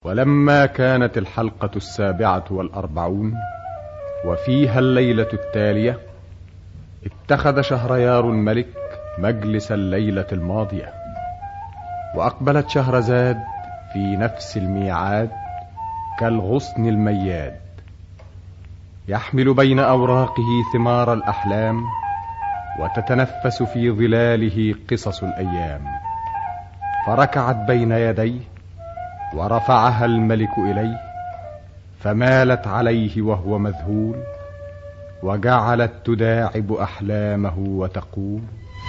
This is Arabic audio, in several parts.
ولما كانت الحلقة 47 وفيها الليلة التالية، اتخذ شهريار الملك مجلس الليلة الماضية، وأقبلت شهرزاد في نفس الميعاد كالغصن المياد، يحمل بين أوراقه ثمار الأحلام، وتتنفس في ظلاله قصص الأيام. فركعت بين يديه ورفعها الملك إليه، فمالت عليه وهو مذهول، وجعلت تداعب أحلامه وتقول: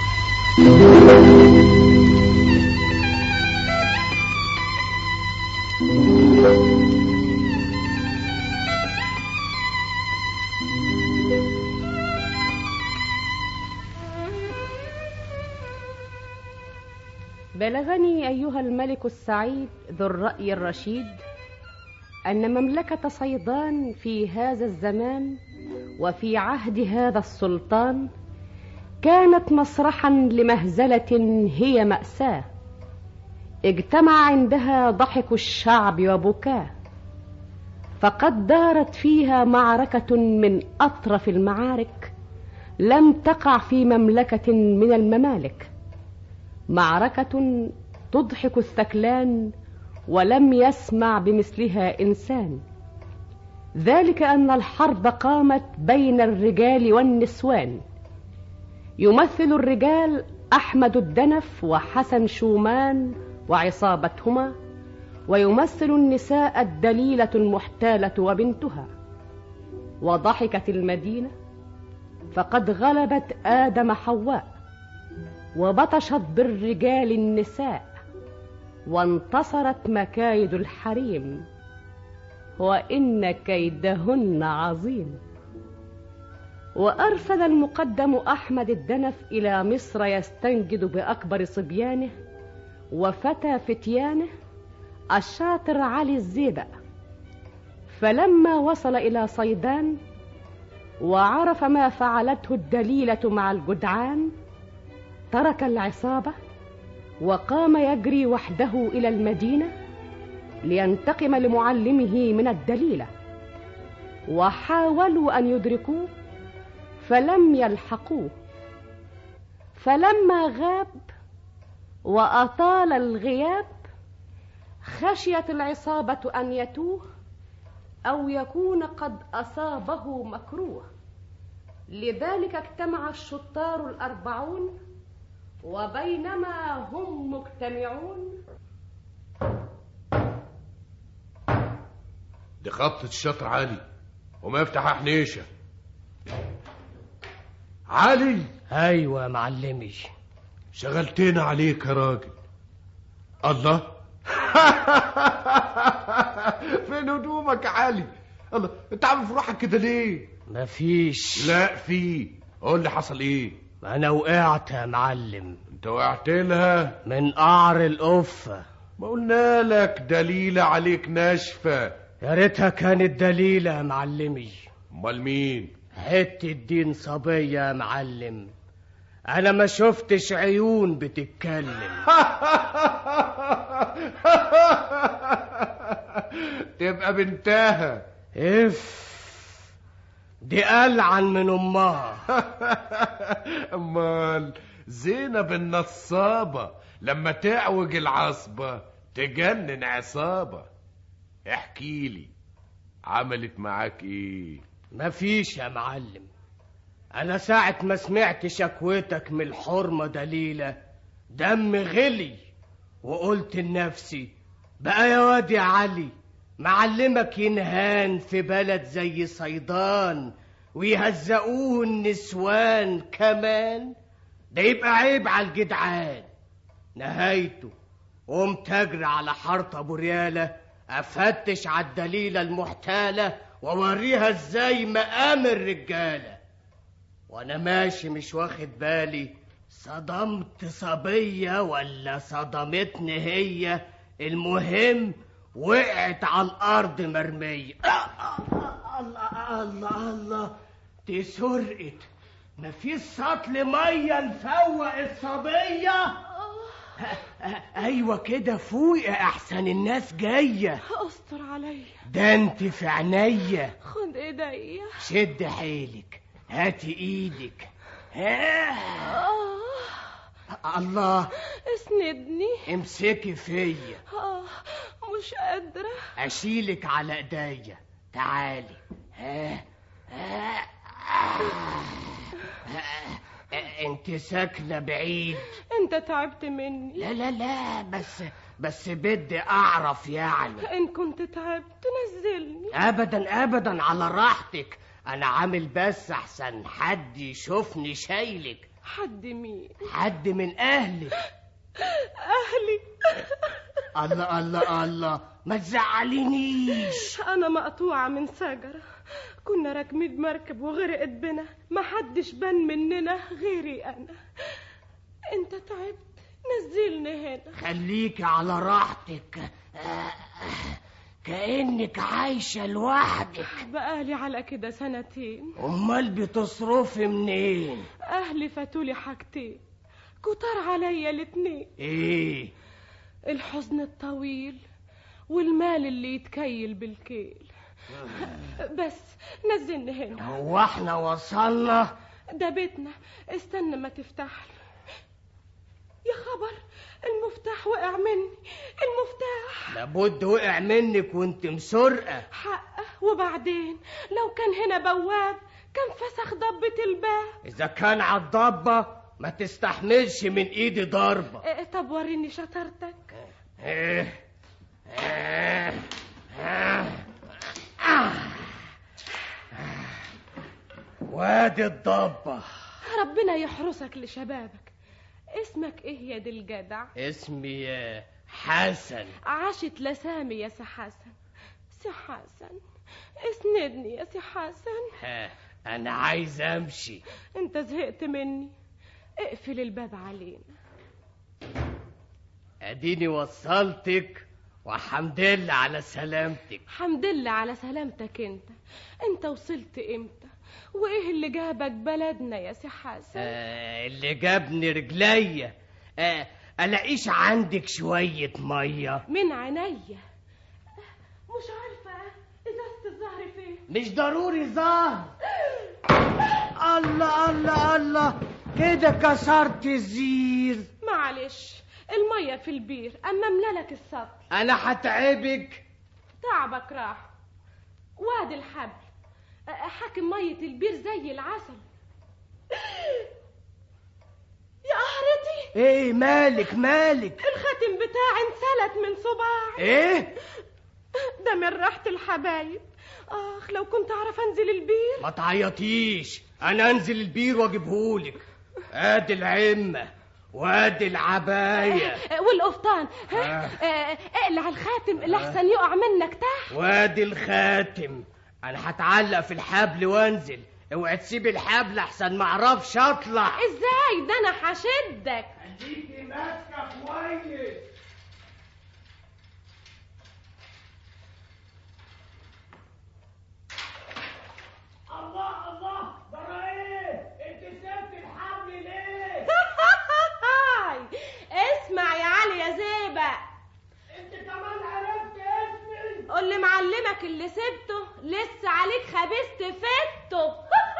بلغني أيها الملك السعيد ذو الرأي الرشيد أن مملكة صيدان في هذا الزمان وفي عهد هذا السلطان كانت مسرحا لمهزلة هي مأساة، اجتمع عندها ضحك الشعب وبكاه، فقد دارت فيها معركة من أطرف المعارك لم تقع في مملكة من الممالك، معركة تضحك الثكلان ولم يسمع بمثلها إنسان. ذلك أن الحرب قامت بين الرجال والنسوان، يمثل الرجال أحمد الدنف وحسن شومان وعصابتهما، ويمثل النساء الدليلة المحتالة وبنتها. وضحكت المدينة فقد غلبت آدم حواء، وبطشت بالرجال النساء، وانتصرت مكايد الحريم، وإن كيدهن عظيم. وأرسل المقدم أحمد الدنف إلى مصر يستنجد بأكبر صبيانه وفتى فتيانه الشاطر علي الزيبق. فلما وصل إلى صيدان وعرف ما فعلته الدليلة مع الجدعان، ترك العصابة وقام يجري وحده إلى المدينة لينتقم لمعلمه من الدليلة. وحاولوا أن يدركوه فلم يلحقوه، فلما غاب وأطال الغياب خشيت العصابة أن يتوه أو يكون قد أصابه مكروه. لذلك اجتمع الشطار 40، وبينما هم مجتمعون دي خبطة الشطر علي، وما يفتح حنيشة. علي! ايوه يا معلمي. شغلتنا عليك يا راجل. الله فين هدومك يا علي؟ الله، انت عامل في روحك كده ليه؟ مفيش. لا في. قول لي حصل ايه؟ ما انا وقعت يا معلم. انت وقعت لها من قعر القفة. ما قلنا لك دليلة عليك ناشفة. يا ريتها كانت دليلة يا معلمي. امال مين؟ حتة دين صبية يا معلم، انا ما شفتش عيون بتتكلم. تبقى بنتها. دي ألعن من امها. امال زينب النصابة لما تعوج العصبة تجنن عصابة. احكي لي عملت معاك ايه؟ مفيش يا معلم. انا ساعة ما سمعت شكوتك من الحرمة دليلة دم غلي، وقلت لنفسي بقى يا واد يا علي معلمك ينهان في بلد زي صيدان ويهزقوه النسوان كمان، ده يبقى عيب على الجدعان. نهايته قمت اجري على حارة ابو ريالة افتش على الدليلة المحتالة ووريها ازاي مقام الرجالة. وانا ماشي مش واخد بالي صدمت صبية ولا صدمتني هي، المهم وقعت على الارض مرمية. الله الله الله، دي سرقت. مفيش سطل مية نفوق الصبية. ايوه كده فوق احسن الناس جايه. استر عليا. ده انت في عينيا. خد ايديا. شد حيلك، هاتي ايدك. الله. اسندني. امسكي فيا. مش قادرة. اشيلك على ايديا. تعالي. انت ساكنة بعيد. انت تعبت مني. لا لا لا، بس بدي اعرف يعني. ان كنت تعبت نزلني. ابدا ابدا، على راحتك. انا عامل بس احسن حد يشوفني شايلك. حد مين؟ حد من اهلك. اهلي؟ الله الله الله، ما تزعلينيش. انا مقطوعة من شجرة، كنا راكبين بمركب وغرقت بنا، ما حدش بان مننا غيري انا. انت تعبت نزلني هنا. خليكي على راحتك، كأنك عايشة لوحدك. بقالي على كده 2 سنين. امال بتصرفي منين؟ اهلي فاتولي حاجتين كتار عليا 2. ايه؟ الحزن الطويل والمال اللي يتكيل بالكيل. بس نزلني هنا. هو احنا وصلنا؟ ده بيتنا، استنى ما تفتح. يا خبر، المفتاح وقع مني. المفتاح لابد وقع منك وانت مسرقة. حقه. وبعدين لو كان هنا بواب كان فسخ ضبة الباب. اذا كان عالضبة ما تستحملش من ايدي ضربة. طب وريني شطارتك. وادي الضبة. ربنا يحرسك لشبابك. اسمك ايه يا دي الجدع؟ اسمي حسن. عاشت لسامي يا سي حسن. سي حسن اسندني يا سي حسن. انا عايز امشي. انت زهقت مني؟ اقفل الباب علينا. اديني وصلتك وحمد لله على سلامتك. حمد لله على سلامتك. انت وصلت امتى؟ وايه اللي جابك بلدنا يا سي حسن؟ اللي جابني رجليا. الاقيش عندك شوية مية؟ من عينيا. مش عارفة ازازة الزهر فين. مش ضروري زهر. الله الله الله، كده كسرت الزير. معلش، المية في البير، اما املالك السطل. انا هتعبك. تعبك راح. وادي الحبل، حاكم مية البير زي العسل. يا قهرتي. ايه مالك مالك؟ الخاتم بتاعي انسلت من صباعي. ايه ده من ريحة الحبايب. لو كنت اعرف انزل البير. ما تعيطيش، انا انزل البير واجيبهولك. ادي العمة وادي العباية والقفطان. اقلع الخاتم لحسن يقع منك تحت. وادي الخاتم. انا هتعلق في الحبل وانزل. اوعي تسيبي الحبل احسن ما اعرفش اطلع. ازاي؟ ده انا هشدك. خليكي ماسكه كويس. الله الله، برا ايه؟ انت سبت الحبل ليه؟ اسمع يا علي يا زيبة، انت كمان عرفت اسمي؟ قول لي معلمك اللي سبته لسه عليك خبيث فته.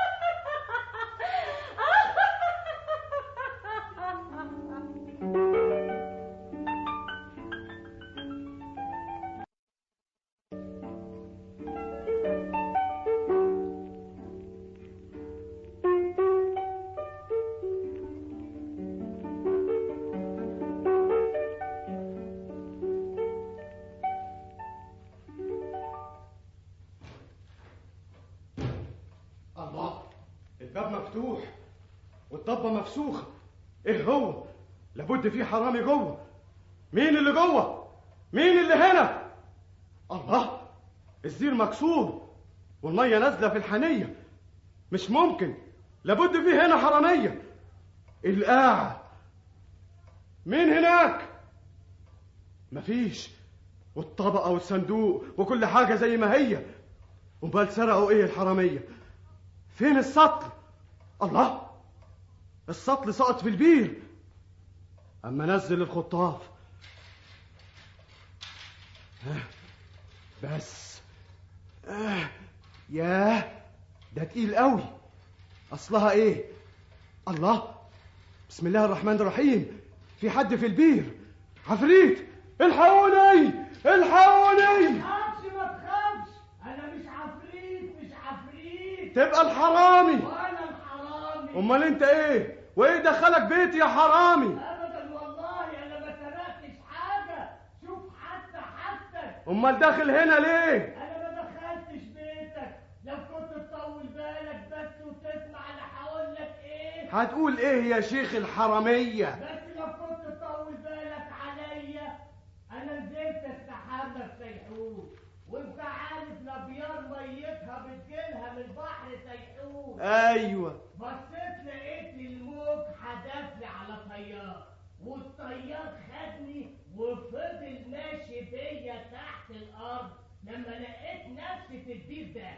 الباب مفتوح والضبة مفسوخة. ايه هو؟ لابد في حرامي جوه. مين اللي جوه؟ مين اللي هنا؟ الله، الزير مكسور والمية نازلة في الحنية. مش ممكن، لابد في هنا حرامية. القاع. مين هناك؟ مفيش، والطبقة والصندوق وكل حاجة زي ما هي. امال سرقوا ايه الحرامية؟ فين السطل؟ الله، السطل سقط في البير. اما نزل الخطاف. بس ياه، ده تقيل قوي. اصلها ايه؟ الله، بسم الله الرحمن الرحيم. في حد في البير، عفريت. الحقوني الحقوني. ما تخافش، انا مش عفريت. تبقى الحرامي. وانا الحرامي. امال انت ايه؟ وايه دخلك بيتي يا حرامي؟ ابدا والله انا ما سرقتش حاجه. شوف حتى امال داخل هنا ليه؟ انا ما دخلتش بيتك. لو كنت تطول بالك بس وتسمع انا هقول لك ايه. هتقول ايه يا شيخ الحراميه؟ بس لو كنت تطول بالك عليا، انا نزلت استحمى في سيحون، وانت عارف لبيار ميتها بتجيلها من بحر سيحون. ايوه. بصيت لقيت الموج حدفلي على طيار، والطيار خدني وفضل ماشي بيا تحت الارض لما لقيت نفسي في البير ده.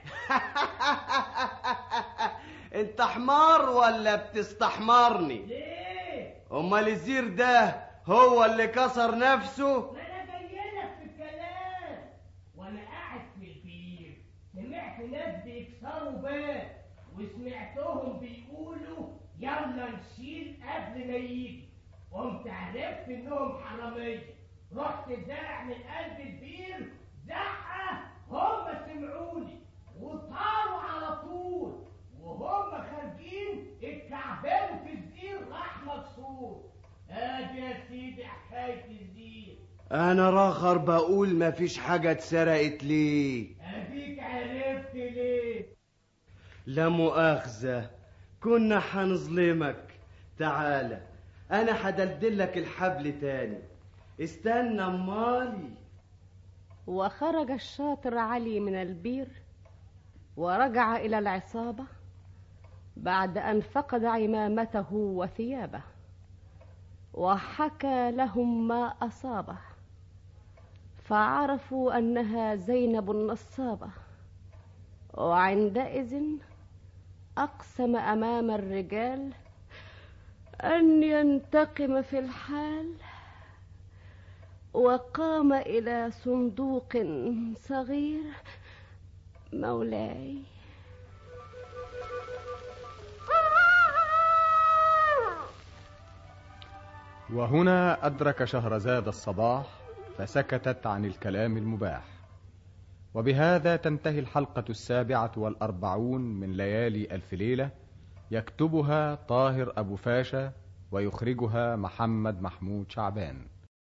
انت حمار ولا بتستحمرني؟ ليه؟ امال الزير ده هو اللي كسر نفسه؟ ما انا جايلك في الكلام. وانا قاعد في البير سمعت ناس بيكسروا باب، وسمعتهم بيقولوا يلا نشيل قبل ما يجي. قمت عرفت انهم حراميه، رحت زارع من قلب البير زحه. هم سمعوني وطاروا على طول، وهم خارجين اتكعبلوا في الزير راح مكسور. ادي يا سيدي حكايه الزير. انا راخر بقول مفيش حاجه اتسرقت ليه. اديك عرفت ليه. لا مؤاخذه، كنا حنظلمك. تعالى انا هدلدلك الحبل تاني. استنى امالي. وخرج الشاطر علي من البير ورجع إلى العصابة بعد أن فقد عمامته وثيابه، وحكى لهم ما أصابه، فعرفوا أنها زينب النصابة. وعندئذ أقسم أمام الرجال أن ينتقم في الحال، وقام إلى صندوق صغير. مولاي، وهنا أدرك شهرزاد الصباح فسكتت عن الكلام المباح. وبهذا تنتهي الحلقة 47 من ليالي ألف ليلة، يكتبها طاهر أبو فاشا ويخرجها محمد محمود شعبان.